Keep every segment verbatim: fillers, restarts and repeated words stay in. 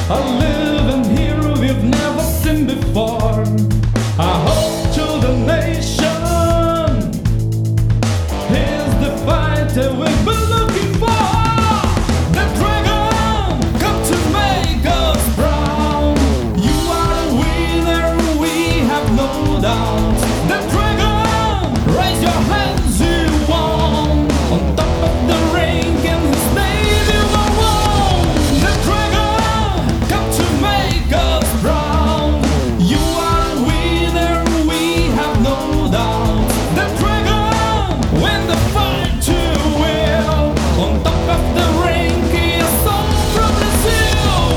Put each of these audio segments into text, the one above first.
A living hero we've never seen before. A hope to the nation. He's the fighter we've been looking for. The dragon come to make us proud. You are a winner, we have no doubt. The dragon, raise your hands, you won. On top of the ring and his name you are won. The dragon come to make us proud. You are a winner, we have no doubt. The dragon win the fight to will. On top of the ring he is song from Brazil.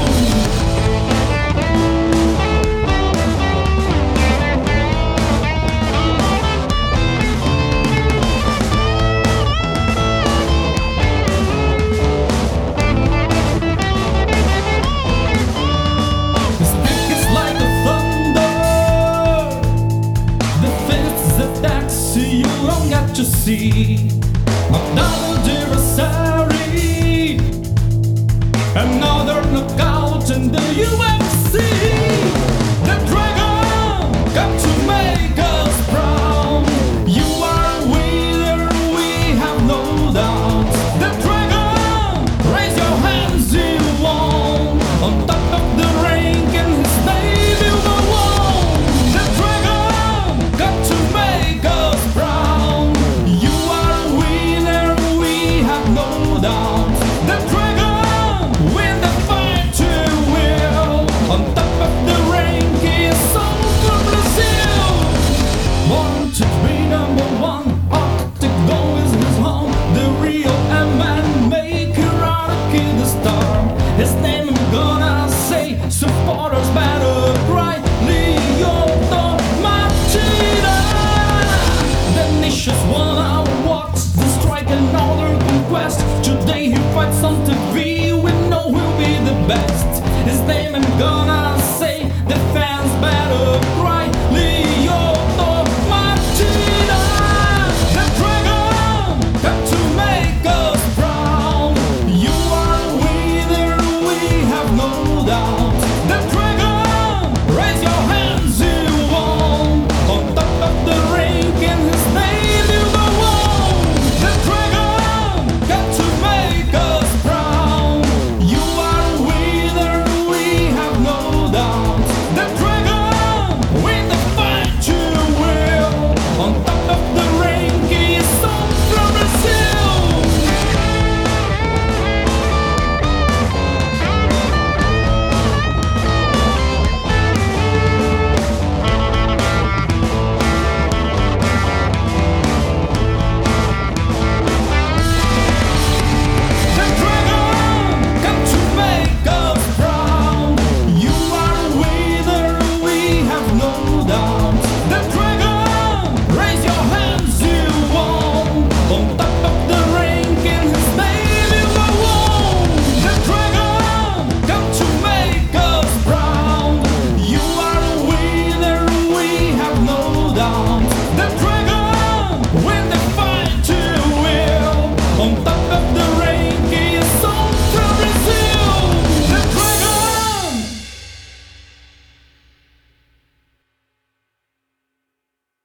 His speak is like a thunder. The fists attacks you don't get to see. Another adversary, another knockout in the U F C. The dragon come to make us proud. You are a winner, we have no doubt. The dragon, raise your hands, you won. On top of the ring and his name you are won. The dragon come to make us proud. You are a winner, we have no doubt. The dragon win the fight to will. On top of the ring he is song from Brazil. Born to be number one, Octagon is his home. The real man maker out a kid the star. His name I'm gonna say, supporters better cry. Lyoto Machida. The nations wanna watch the strike and other conquest. Today he fights on T V, we know he'll be the best. His name I'm gonna